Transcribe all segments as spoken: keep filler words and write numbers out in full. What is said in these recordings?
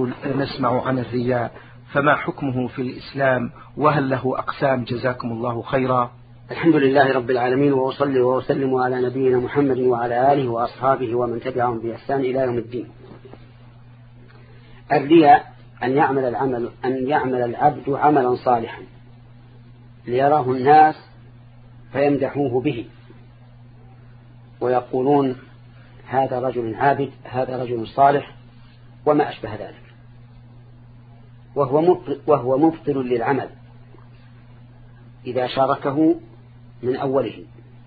نقول نسمع عن الرياء، فما حكمه في الإسلام وهل له أقسام؟ جزاكم الله خيرا. الحمد لله رب العالمين، وأصلي وأسلم على نبينا محمد وعلى آله وأصحابه ومن تبعهم بإحسان إلى يوم الدين. الرياء أن يعمل العمل أن يعمل العبد عملا صالحا ليراه الناس فيمدحوه به ويقولون هذا رجل عابد، هذا رجل صالح، وما أشبه ذلك، وهو مبطل, وهو مبطل للعمل إذا شاركه من أوله،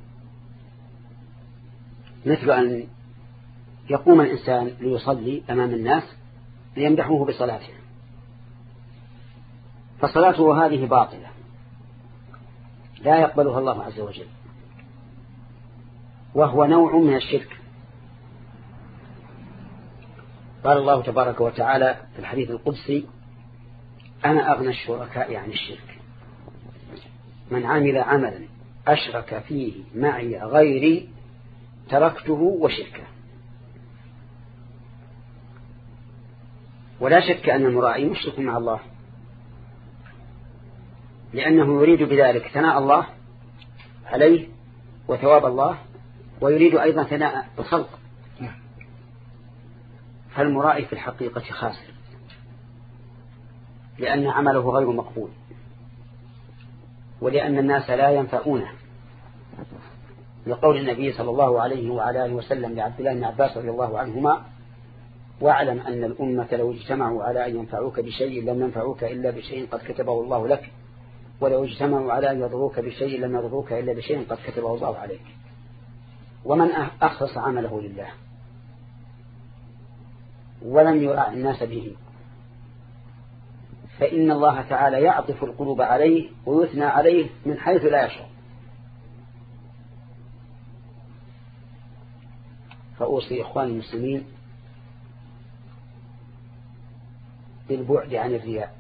مثل أن يقوم الإنسان ليصلي أمام الناس ليمدحوه بصلاته، فصلاته هذه باطلة لا يقبلها الله عز وجل، وهو نوع من الشرك. قال الله تبارك وتعالى في الحديث القدسي: أنا أغنى الشركاء عن الشرك، من عمل عملا أشرك فيه معي غيري تركته وشركه. ولا شك أن المراعي مشرك مع الله، لأنه يريد بذلك ثناء الله عليه وثواب الله، ويريد أيضا ثناء الخلق، فالمراعي في الحقيقة خاسر، لأن عمله غير مقبول، ولأن الناس لا ينفعونه، لقول النبي صلى الله عليه وعلى آله وسلم لعبد الله بن عباس رضي الله عنهما: واعلم أن الأمة لو اجتمعوا على أن ينفعوك بشيء لم ينفعوك إلا بشيء قد كتبه الله لك، ولو اجتمعوا على أن يضروك بشيء لم يضروك إلا بشيء قد كتبه الله عليك. ومن أخلص عمله لله ولم يراعي الناس به فإن الله تعالى يعطف القلوب عليه ويثنى عليه من حيث لا يشعر. فأوصي إخواني المسلمين بالبعد عن الرياء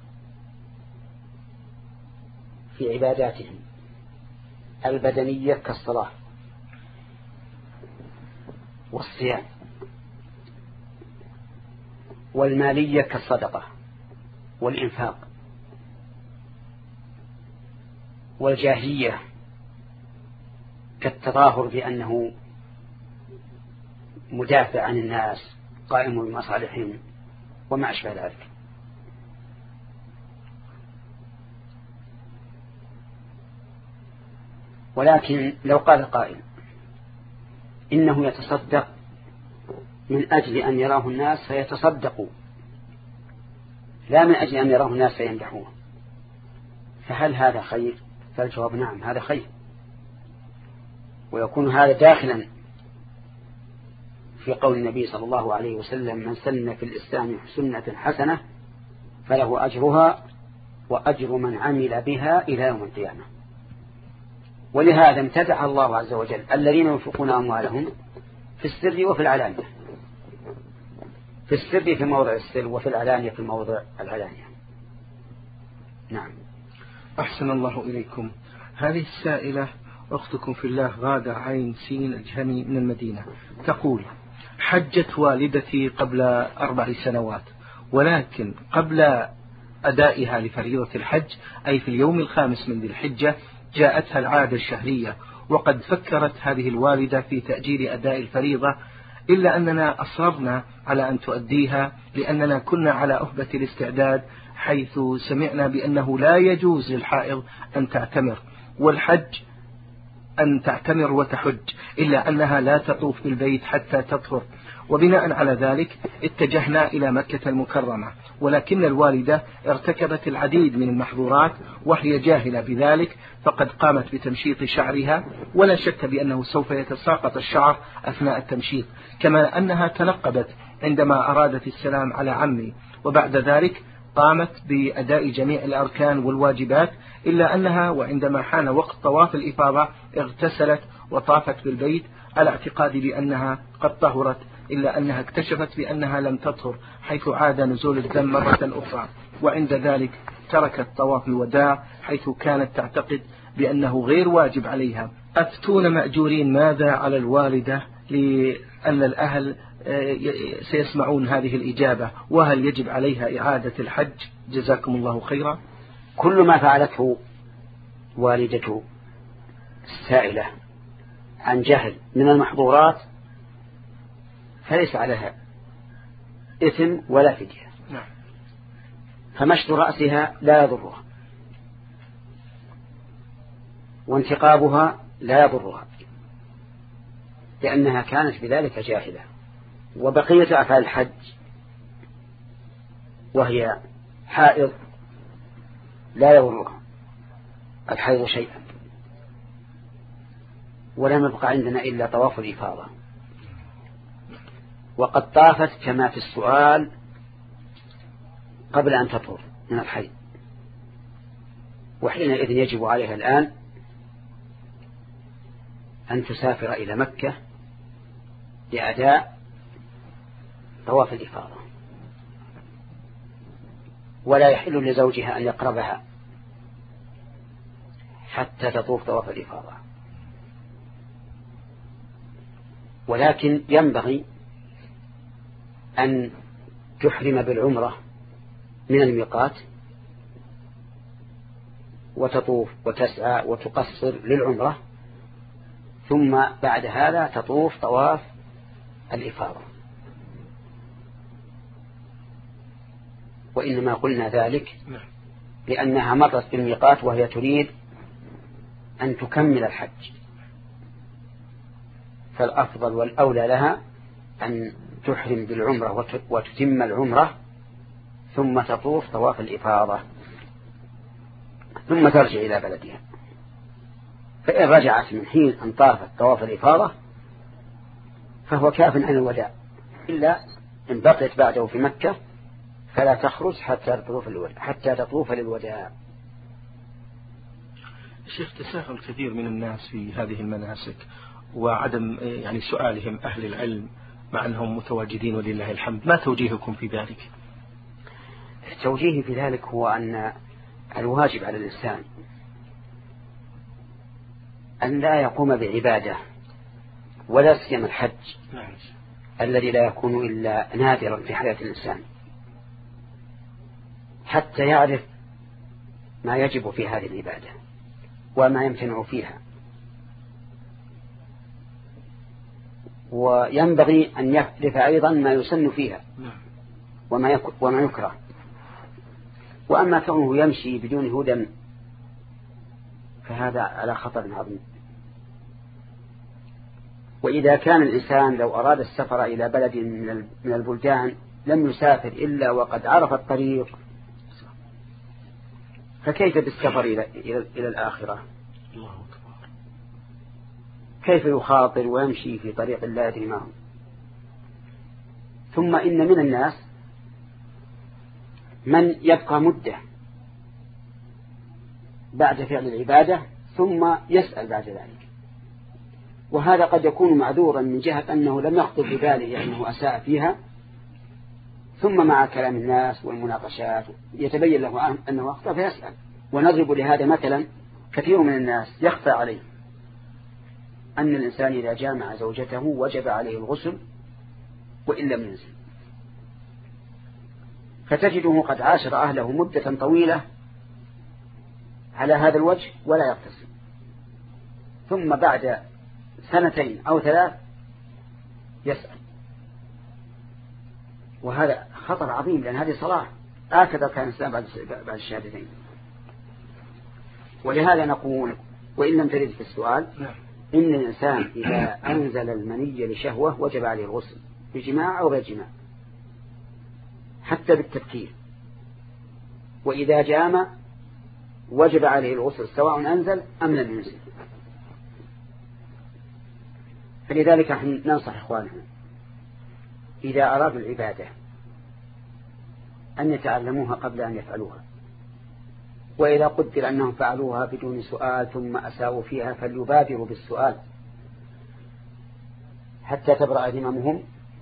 في عباداتهم البدنية كالصلاة والصيام، والمالية كالصدقة والإنفاق، والجاهية كالتظاهر بأنه مدافع عن الناس قائم بمصالحهم وما أشبه ذلك. ولكن لو قال قائل إنه يتصدق من أجل أن يراه الناس فيتصدقوا، لا من أجل أن يراه الناس فيمدحوه، فهل هذا خير؟ فالجواب نعم، هذا خير، ويكون هذا داخلا في قول النبي صلى الله عليه وسلم: من سن في الإسلام سنة حسنة فله أجرها وأجر من عمل بها إلى يوم القيامة. ولهذا امتدح الله عز وجل الذين ينفقون أموالهم في السر وفي العلانية، في السر في موضع السر وفي العلانية في موضع العلانية. نعم. أحسن الله إليكم. هذه السائلة أختكم في الله غادة عين سين الجهني من المدينة تقول: حجت والدتي قبل أربع سنوات، ولكن قبل أدائها لفريضة الحج أي في اليوم الخامس من ذي الحجة جاءتها العادة الشهرية، وقد فكرت هذه الوالدة في تأجيل أداء الفريضة، إلا أننا أصررنا على أن تؤديها لأننا كنا على أهبة الاستعداد، حيث سمعنا بأنه لا يجوز للحائض أن تعتمر، والحج أن تعتمر وتحج، إلا أنها لا تطوف بالبيت حتى تطهر. وبناء على ذلك اتجهنا إلى مكة المكرمة، ولكن الوالدة ارتكبت العديد من المحظورات وهي جاهلة بذلك، فقد قامت بتمشيط شعرها، ولا شك بأنه سوف يتساقط الشعر أثناء التمشيط، كما أنها تنقبت عندما أرادت السلام على عمي، وبعد ذلك قامت بأداء جميع الأركان والواجبات، إلا أنها وعندما حان وقت طواف الإفاضة اغتسلت وطافت بالبيت على اعتقاد بأنها قد طهرت، إلا أنها اكتشفت بأنها لم تطهر، حيث عاد نزول الدم مرة أخرى، وعند ذلك تركت طواف الوداع حيث كانت تعتقد بأنه غير واجب عليها. أفتون مأجورين ماذا على الوالدة لأن الأهل سيسمعون هذه الإجابة، وهل يجب عليها إعادة الحج؟ جزاكم الله خيرا. كل ما فعلته والدة السائلة عن جهل من المحظورات فليس عليها إثم ولا فدية. نعم. فمشط رأسها لا يضرها، وانتقابها لا يضرها، لأنها كانت بذلك جاهلة. وبقية أفعال الحج وهي حائض لا يضرها الحيض شيئا. ولم يبقى عندنا إلا طواف الإفاضة، وقد طافت كما في السؤال قبل أن تطهر من الحيض، وحينئذ يجب عليها الآن أن تسافر إلى مكة لأداء طواف الإفاضة، ولا يحل لزوجها أن يقربها حتى تطوف طواف الإفاضة. ولكن ينبغي أن تحرم بالعمرة من الميقات وتطوف وتسعى وتقصر للعمرة، ثم بعد هذا تطوف طواف الإفاضة. وإنما قلنا ذلك لأنها مرت بالميقات وهي تريد أن تكمل الحج، فالأفضل والأولى لها أن تحرم بالعمرة وتتم العمرة ثم تطوف طواف الإفاضة ثم ترجع إلى بلدها. فإن رجعت من حين أن طافت طواف الإفاضة فهو كاف عن الوداع، إلا إن بقيت بعده في مكة فلا تخرج حتى تطوف الوداع حتى تطوف للوداع. الشيخ، تساهل كثير من الناس في هذه المناسك وعدم يعني سؤالهم أهل العلم مع أنهم متواجدين ولله الحمد، ما توجيهكم في ذلك؟ توجيهي في ذلك هو أن الواجب على الإنسان أن لا يقوم بعبادة ولا سيما الحج الذي لا يكون إلا نادرا في حياة الإنسان، حتى يعرف ما يجب في هذه العبادة وما يمتنع فيها. وينبغي أن يعرف أيضا ما يسن فيها وما وما يكره. وأما كونه يمشي بدون هدى فهذا على خطر عظيم. وإذا كان الإنسان لو أراد السفر إلى بلد من البلدان لم يسافر إلا وقد عرف الطريق، فكيف بالسفر إلى, إلى, إلى الآخرة؟ الله أكبر. كيف يخاطر ويمشي في طريق لا يدري ما هو؟ ثم إن من الناس من يبقى مدة بعد فعل العبادة ثم يسأل بعد ذلك، وهذا قد يكون معذورا من جهة أنه لم يخطر بباله أنه أساء فيها، ثم مع كلام الناس والمناقشات يتبين له أنه أخطأ فيسأل. ونضرب لهذا مثلا، كثير من الناس يخفى عليه أن الإنسان إذا جامع زوجته وجب عليه الغسل وإن لم ينزل، فتجده قد عاشر أهله مدة طويلة على هذا الوجه ولا يغتسل، ثم بعد سنتين أو ثلاث يسأل، وهذا خطر عظيم، لأن هذه صلاة هكذا كان الإسلام بعد الشهادتين. ولهذا نقول وإن لم ترد في السؤال إن الإنسان إذا أنزل المني لشهوة وجب عليه الغسل بجماع أو بجماع حتى بالتفكير، وإذا جامع وجب عليه الغسل سواء أنزل أم لم ينزل. فلذلك نحن ننصح إخواننا إذا أرادوا العبادة أن يتعلموها قبل أن يفعلوها، وإذا قدر أنهم فعلوها بدون سؤال ثم أساءوا فيها فليبادروا بالسؤال حتى تبرأ ذممهم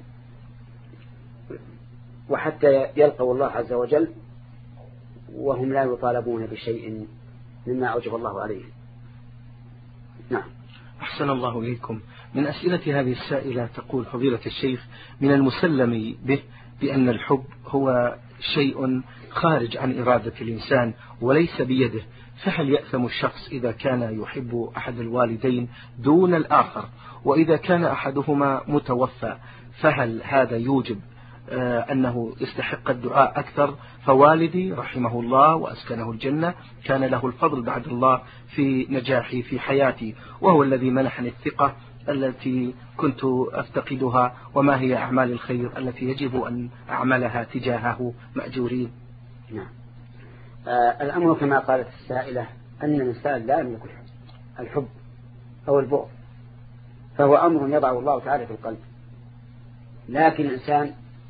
وحتى يلقوا الله عز وجل وهم لا يطالبون بشيء مما أوجب الله عليه. نعم. أحسن الله إليكم. من أسئلة هذه السائلة تقول: فضيلة الشيخ، من المسلم به بأن الحب هو شيء خارج عن إرادة الإنسان وليس بيده، فهل يأثم الشخص إذا كان يحب أحد الوالدين دون الآخر؟ وإذا كان أحدهما متوفى فهل هذا يوجب آه أنه يستحق الدعاء أكثر؟ فوالدي رحمه الله وأسكنه الجنة كان له الفضل بعد الله في نجاحي في حياتي، وهو الذي منحني الثقة التي كنت أفتقدها. وما هي أعمال الخير التي يجب أن أعملها تجاهه مأجورين؟ نعم. آه الأمر كما قالت السائلة أن الإنسان لا يملك الحب أو البغض، فهو أمر يضعه الله تعالى في القلب، لكن الإنسان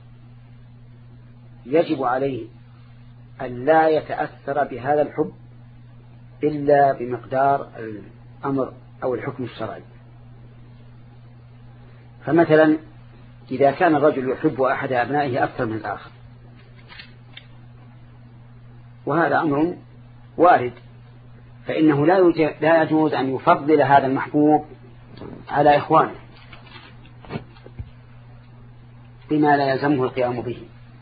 يجب عليه أن لا يتأثر بهذا الحب إلا بمقدار الأمر أو الحكم الشرعي. فمثلا إذا كان الرجل يحب أحد أبنائه أكثر من الآخر، وهذا أمر وارد، فإنه لا يجوز أن يفضل هذا المحبوب على إخوانه بما لا يلزمه القيام به.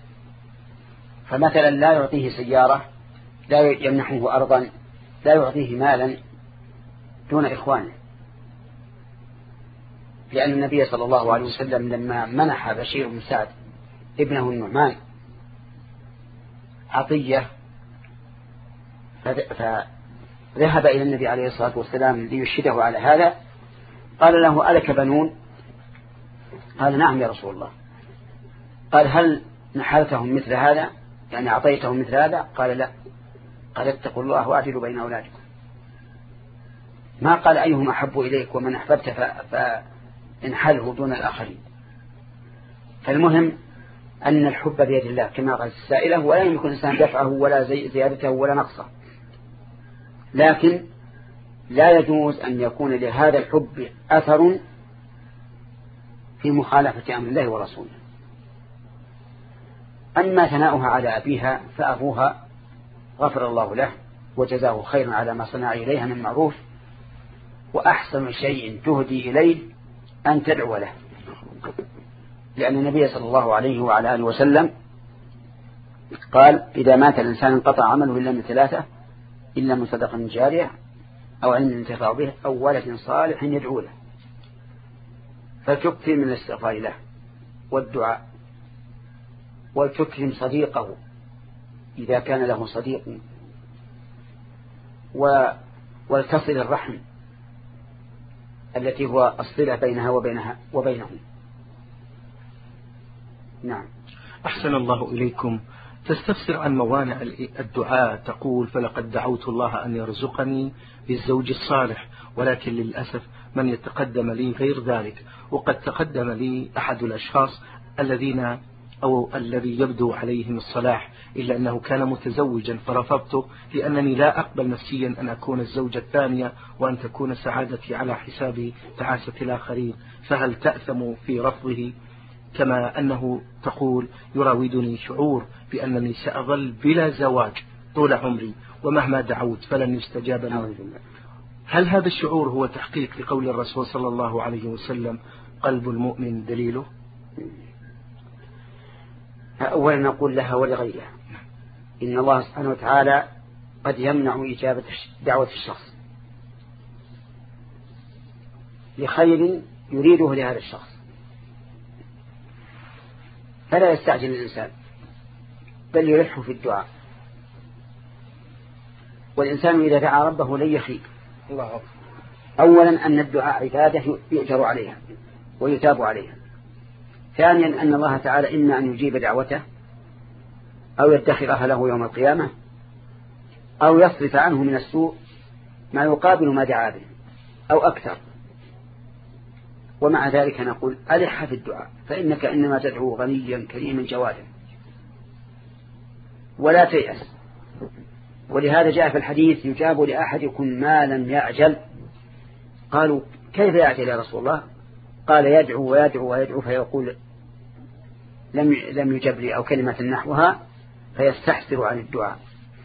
فمثلا لا يعطيه سيارة، لا يمنحه أرضا، لا يعطيه مالا دون إخوانه، لأن النبي صلى الله عليه وسلم لما منح بشير بن سعد ابنه النعمان عطية فذهب إلى النبي عليه الصلاة والسلام ليشهده على هذا، قال له: ألك بنون؟ قال: نعم يا رسول الله. قال: هل نحلتهم مثل هذا، يعني أعطيتهم مثل هذا؟ قال: لا. قال: اتقوا الله واعدلوا بين أولادكم. ما قال أيهم أحب إليك ومن أحببت فانحله دون الآخرين. فالمهم أن الحب بيد الله كما قال السائلة، ولا يمكن الإنسان دفعه ولا زيادته ولا نقصه، لكن لا يجوز أن يكون لهذا الحب أثر في مخالفة أمر الله ورسوله. أما ثناؤها على أبيها فأبوها غفر الله له وجزاه خيرا على ما صنع إليها من معروف، وأحسن شيء تهدي إليه أن تدعو له، لأن النبي صلى الله عليه وعلى آله وسلم قال: إذا مات الإنسان انقطع عمله إلا من ثلاثة: إلا من صدقة جارية أو علم ينتفع به أو ولد صالح يدعو له. فتكثر من الاستغفار له والدعاء، وتكرم صديقه إذا كان له صديق، والتصل الرحم التي هو الصلة بينها وبينها وبينهم. نعم. أحسن الله إليكم. تستفسر عن موانع الدعاء، تقول: فلقد دعوت الله أن يرزقني بالزوج الصالح، ولكن للأسف من يتقدم لي غير ذلك، وقد تقدم لي أحد الأشخاص الذين أو الذي يبدو عليهم الصلاح، إلا أنه كان متزوجا فرفضته، لأنني لا أقبل نفسيا أن أكون الزوجة الثانية وأن تكون سعادتي على حساب تعاسة الآخرين، فهل تأثم في رفضه؟ كما أنه تقول: يراودني شعور بأنني سأظل بلا زواج طول عمري ومهما دعوت فلن يستجاب لي. هل هذا الشعور هو تحقيق لقول الرسول صلى الله عليه وسلم: قلب المؤمن دليله؟ أولا نقول لها ولغيرها إن الله سبحانه وتعالى قد يمنع إجابة دعوة الشخص لخير يريده لهذا الشخص، فلا يستعجل الإنسان بل يلح في الدعاء. والإنسان إذا دعا ربه لن يخيب. أولا أن الدعاء عبادة يؤجر عليها ويتاب عليها. ثانيا أن الله تعالى إما أن يجيب دعوته أو يدخرها له يوم القيامة أو يصرف عنه من السوء ما يقابل ما دعا به أو أكثر. ومع ذلك نقول: ألح في الدعاء، فإنك إنما تدعو غنيا كريما جوادا، ولا تيأس. ولهذا جاء في الحديث: يجاب لأحدكم ما لم يعجل. قالوا: كيف يعجل يا رسول الله؟ قال: يدعو ويدعو ويدعو فيقول لم لم يجب لي، أو كلمة نحوها، فيستحسر عن الدعاء.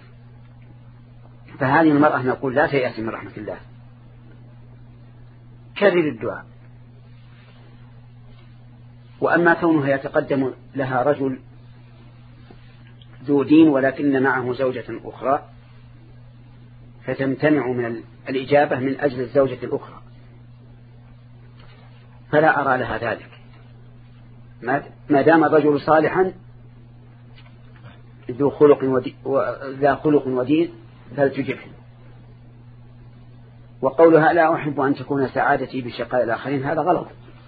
فهذه المرأة نقول لا تيأس من رحمة الله، كرر الدعاء وأما كونها يتقدم لها رجل ذو دين ولكن معه زوجة أخرى فتمتنع من الإجابة من أجل الزوجة الأخرى، فلا أرى لها ذلك ما دام الرجل صالحا ذو خلق ودين وذا خلق ودين فلتجبه. وقولها لا أحب أن تكون سعادتي بشقاء الآخرين هذا غلط،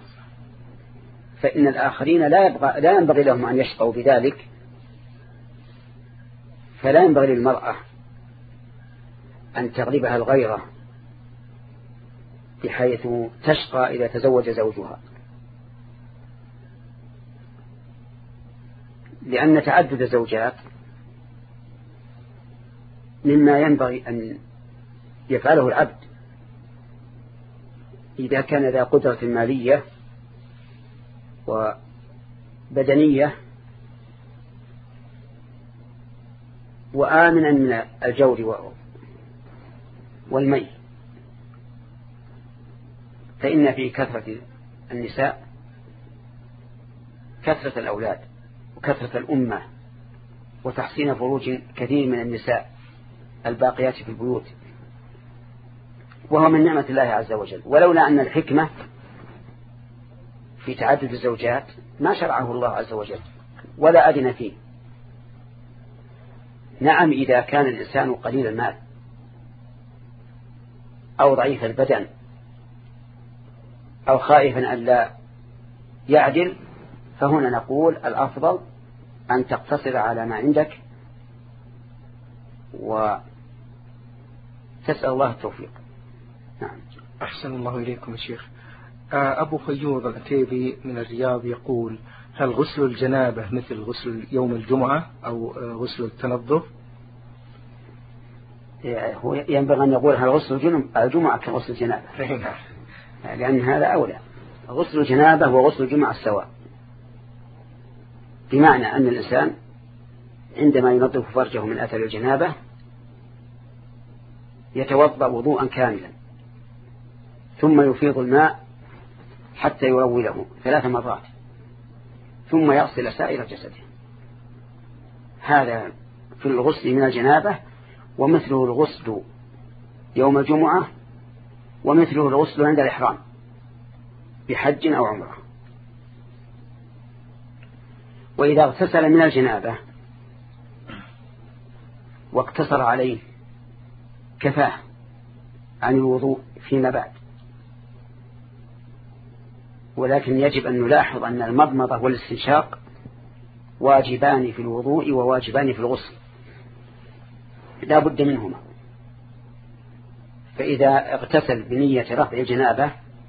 فإن الآخرين لا, يبغى لا ينبغي لهم أن يشقوا بذلك، فلا ينبغي للمرأة أن تغلبها الغيرة بحيث تشقى إذا تزوج زوجها، لأن تعدد الزوجات مما ينبغي أن يفعله العبد إذا كان ذا قدرة مالية وبدنية وآمنا من الجور والمي. فإن في كثرة النساء كثرة الأولاد وكثرة الأمة وتحسين فروج كثير من النساء الباقيات في البيوت، وهو من نعمة الله عز وجل. ولولا أن الحكمة في تعدد الزوجات ما شرعه الله عز وجل ولا أذن فيه. نعم إذا كان الإنسان قليل المال أو ضعيف البدن أو خائفا أن لا يعدل، فهنا نقول الأفضل أن تقتصر على ما عندك وتسأل الله التوفيق. نعم. أحسن الله إليكم يا شيخ. أبو فيوض العتيبي من الرياض يقول: هل غسل الجنابة مثل غسل يوم الجمعة أو غسل التنظف؟ هو ينبغي أن يقول هل غسل الجمعة كغسل الجنابة، لأن هذا أولى. غسل الجنابة وغسل الجمعة سواء، بمعنى أن الإنسان عندما ينظف فرجه من أثر الجنابة يتوضأ وضوءا كاملا ثم يفيض الماء حتى يروله ثلاث مرات ثم يغسل سائر جسده. هذا في الغسل من الجنابة، ومثله الغسل يوم الجمعة، ومثله الغسل عند الإحرام بحج أو عمره. وإذا اغتسل من الجنابة واقتصر عليه كفاه عن الوضوء فيما بعد، ولكن يجب أن نلاحظ أن المضمضة والاستنشاق واجبان في الوضوء وواجبان في الغسل، لا بد منهما. فإذا اغتسل بنية رفع الجنابة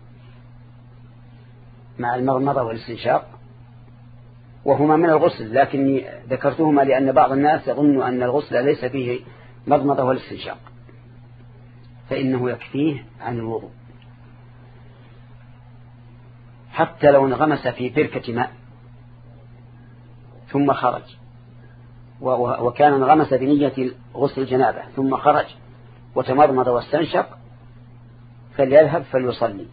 مع المضمضة والاستنشاق وهما من الغسل، لكني ذكرتهما لأن بعض الناس يظن أن الغسل ليس فيه مضمضة والاستنشاق، فإنه يكفيه عن الوضوء حتى لو انغمس في بركة ماء ثم خرج، وكان انغمس بنية غسل الجنابة ثم خرج وتمضمض واستنشق فليذهب فليصلي،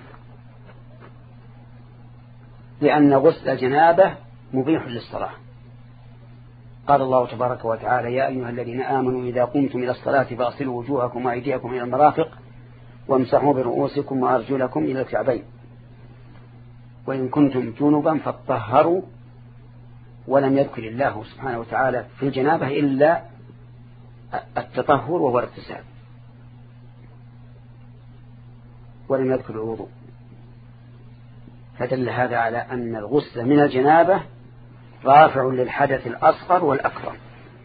لأن غسل الجنابة مبيح للصلاة. قال الله تبارك وتعالى: يا أيها الذين آمنوا إذا قمتم إلى الصلاة فاغسلوا وجوهكم وأيديكم إلى المرافق وامسحوا برؤوسكم وأرجلكم إلى الكعبين وإن كنتم جنبا فاطهروا. ولم يذكر الله سبحانه وتعالى في الجنابة إلا التطهر وهو الاغتسال، ولم يذكر الوضوء، فدل هذا على أن الغسل من الجنابة رافع للحدث الأصغر والأكبر.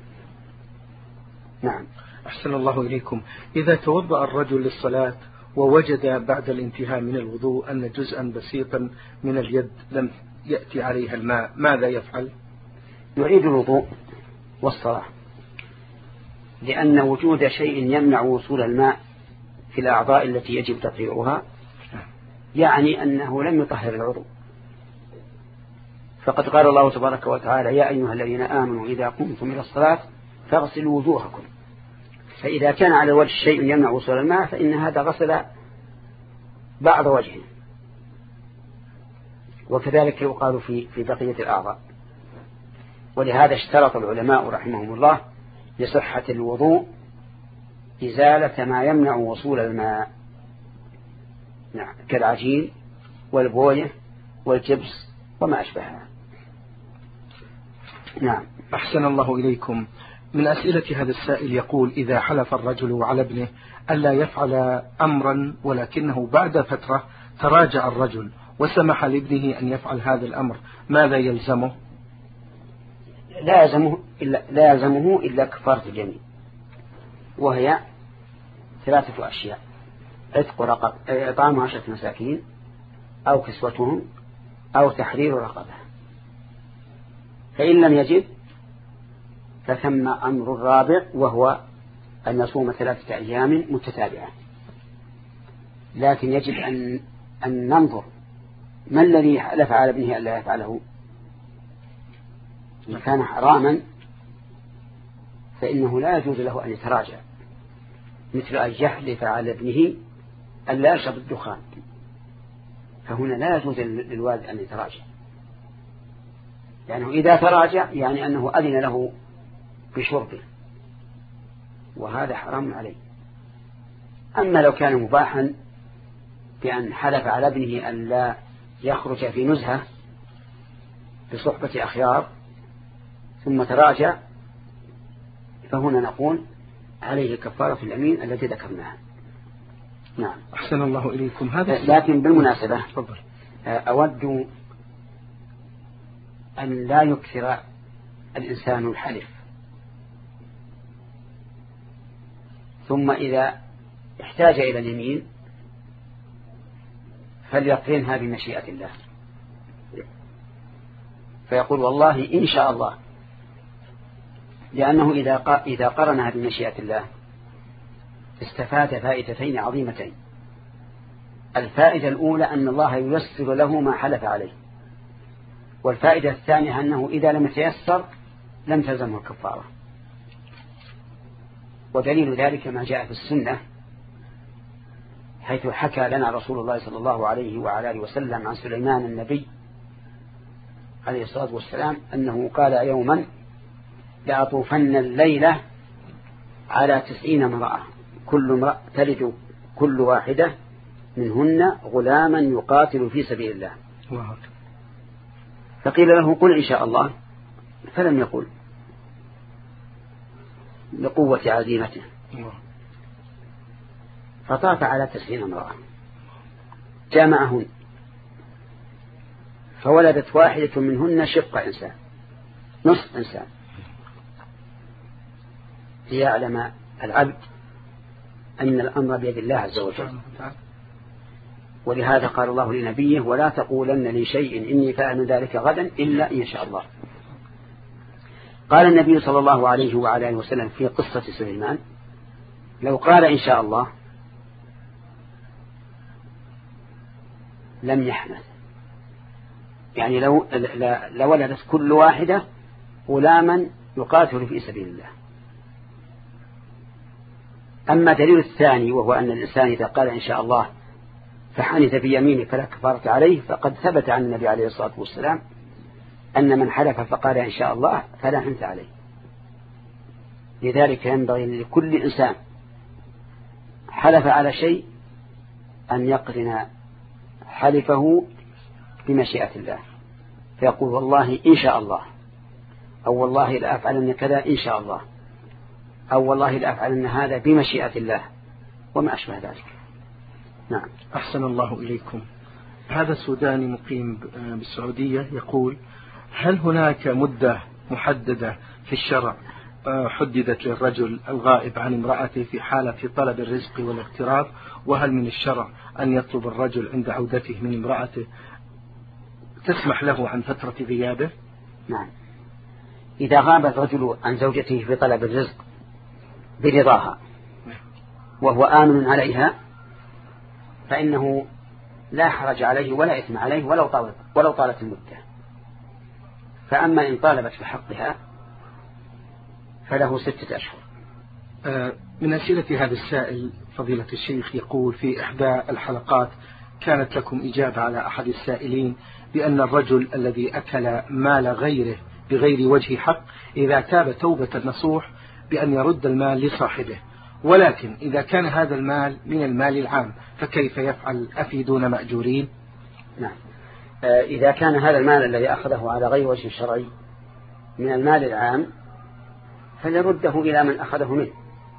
نعم. أحسن الله إليكم. إذا توضأ الرجل للصلاة ووجد بعد الانتهاء من الوضوء أن جزءا بسيطا من اليد لم يأتي عليها الماء، ماذا يفعل؟ يعيد الوضوء والصلاة، لأن وجود شيء يمنع وصول الماء في الأعضاء التي يجب تطهيرها يعني أنه لم يطهر العضو. فقد قال الله تبارك وتعالى: يا أيها الذين آمنوا إذا قمتم إلى الصلاة فاغسلوا وجوهكم. فإذا كان على الوجه شيء يمنع وصول الماء فإن هذا غسل بعض وجهه. وكذلك يقال في في بقية الأعضاء. ولهذا اشترط العلماء رحمهم الله لصحة الوضوء إزالة ما يمنع وصول الماء كالعجين والبوية والجبس وما أشبهها. نعم. أحسن الله إليكم. من أسئلة هذا السائل يقول: إذا حلف الرجل على ابنه ألا يفعل أمرا ولكنه بعد فترة تراجع الرجل وسمح لابنه أن يفعل هذا الأمر، ماذا يلزمه؟ لا يلزمه إلا, لا يلزمه إلا كفارة اليمين، وهي ثلاثة أشياء: عتق رقبة، إطعام عشرة مساكين، أو كسوتهم، أو تحرير رقبة. فإن لم يجد فثم أمر الرابع، وهو أن يصوم ثلاثة أيام متتابعة. لكن يجب أن, أن ننظر ما الذي حلف على ابنه ألا يفعله. إن كان حراما فإنه لا يجوز له أن يتراجع، مثل أن يحلف على ابنه ألا يشرب الدخان، فهنا لا يجوز للوالد أن يتراجع، لأنه إذا تراجع يعني أنه أذن له بشربه، وهذا حرام عليه. أما لو كان مباحا بأن حلف على ابنه أن لا يخرج في نزهة بصحبة أخيار ثم تراجع، فهنا نقول عليه كفارة اليمين التي ذكرناها. نعم. أحسن الله إليكم. هذا لكن بالمناسبة أود أن لا يكثر الإنسان الحلف، ثم إذا احتاج إلى اليمين فليقرنها بمشيئة الله، فيقول والله إن شاء الله، لأنه إذا إذا قرنها بمشيئة الله استفاد فائدتين عظيمتين. الفائدة الأولى أن الله ييسر له ما حلف عليه، والفائدة الثانية أنه إذا لم يتيسر لم تلزمه الكفارة. ودليل ذلك ما جاء في السنة، حيث حكى لنا رسول الله صلى الله عليه وعلى آله وسلم عن سليمان النبي عليه الصلاة والسلام أنه قال يوما: لأطوفن الليلة على تسعين امرأة كل امرأة تلد كل واحدة منهن غلاما يقاتل في سبيل الله. فقيل له: قل إن شاء الله، فلم يقل لقوة عزيمته، فطاف على تسعين امرأة جامعهن، فولدت واحدة منهن شق إنسان، نصف إنسان، ليعلم العبد أن الأمر بيد الله عز وجل. ولهذا قال الله لنبيه: ولا تقولن لشيء إني فاعل ذلك غدا إلا إن شاء الله. قال النبي صلى الله عليه وعلى آله وسلم في قصة سليمان: لو قال إن شاء الله لم يحنث، يعني لو لولدت كل واحدة غلاما يقاتل في سبيل الله. أما دليل الثاني، وهو أن الإنسان إذا قال إن شاء الله فحنث في يمينه فلا كفارة عليه، فقد ثبت عن النبي عليه الصلاة والسلام أن من حلف فقال إن شاء الله فلا حنث عليه. لذلك ينبغي لكل إنسان حلف على شيء أن يقرن حلفه بمشيئة الله، فيقول والله إن شاء الله، أو والله لا أفعلن كذا إن شاء الله، أو والله لا أفعلن هذا بمشيئة الله، وما أشبه ذلك. نعم. أحسن الله إليكم. هذا السوداني مقيم بالسعودية يقول: هل هناك مدة محددة في الشرع حددت للرجل الغائب عن امرأته في حالة طلب الرزق والاغتراب؟ وهل من الشرع أن يطلب الرجل عند عودته من امرأته تسمح له عن فترة غيابه؟ نعم. إذا غاب الرجل عن زوجته في طلب الرزق برضاها وهو آمن عليها فإنه لا حرج عليه ولا إثم عليه ولو طالت, ولو طالت المدة. فأما إن طالبت في حقها فله ستة أشهر. من أسئلة هذا السائل فضيلة الشيخ يقول: في إحدى الحلقات كانت لكم إجابة على أحد السائلين بأن الرجل الذي أكل مال غيره بغير وجه حق إذا تاب توبة نصوح بأن يرد المال لصاحبه، ولكن إذا كان هذا المال من المال العام فكيف يفعل؟ أفيدون مأجورين. نعم، إذا كان هذا المال الذي أخذه على غير وجه شرعي من المال العام فليرده إلى من أخذه منه.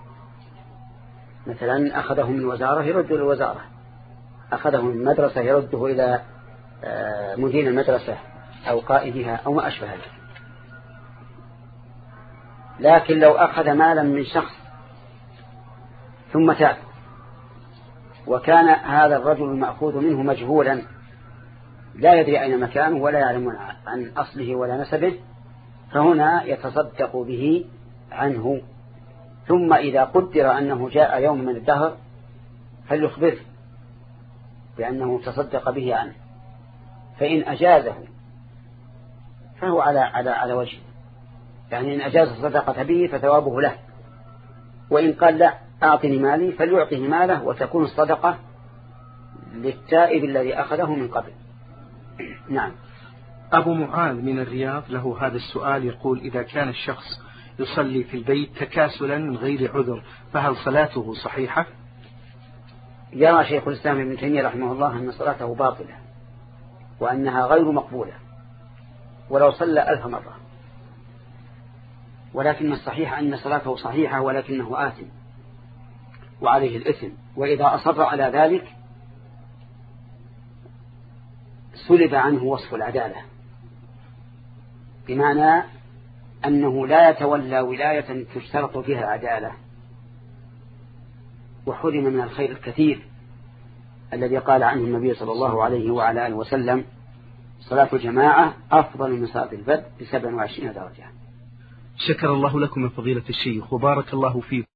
مثلا أخذه من وزارة يرده للوزارة، أخذه من مدرسة يرده إلى مدير المدرسة أو قائدها أو ما أشبه ذلك. لكن لو أخذ مالا من شخص ثم تاب وكان هذا الرجل المأخوذ منه مجهولا لا يدري أين مكانه ولا يعلم عن أصله ولا نسبه، فهنا يتصدق به عنه، ثم إذا قدر أنه جاء يوم من الدهر فليخبره بأنه تصدق به عنه، فإن أجازه فهو على على على وجه، يعني إن أجاز الصدقة به فثوابه له، وإن قال لا أعطني مالي فليعطه ماله وتكون الصدقة للتائب الذي أخذه من قبل. نعم. أبو معاذ من الرياض له هذا السؤال، يقول: إذا كان الشخص يصلي في البيت تكاسلا من غير عذر فهل صلاته صحيحة؟ يرى شيخ الإسلام ابن تيمية رحمه الله أن صلاته باطلة وأنها غير مقبولة ولو صلى ألف مرة، ولكن الصحيح أن صلاته صحيحة ولكنه آثم وعليه الإثم، وإذا أصر على ذلك سلب عنه وصف العدالة، بمعنى أنه لا يتولى ولاية تشترط فيها العدالة، وحرم من الخير الكثير الذي قال عنه النبي صلى الله عليه وعلى آله وسلم: صلاة الجماعة أفضل من صلاة الفرد بسبع وعشرين درجة. شكر الله لكم يا فضيلة الشيخ وبارك الله فيكم.